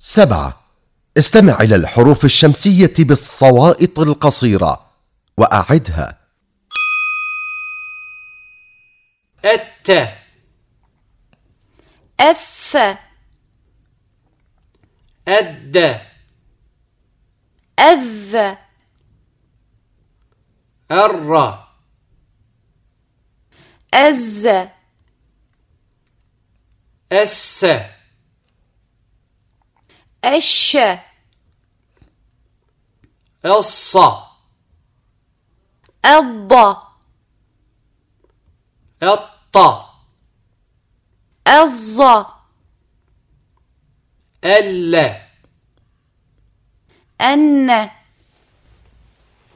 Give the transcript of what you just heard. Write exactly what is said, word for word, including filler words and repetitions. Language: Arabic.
سبعة. استمع إلى الحروف الشمسية بالصوائط القصيرة وأعدها. الت، الث، الد، الذ، الر، الز، الس، الش، الص، الض، الط، الظ، ال، الن،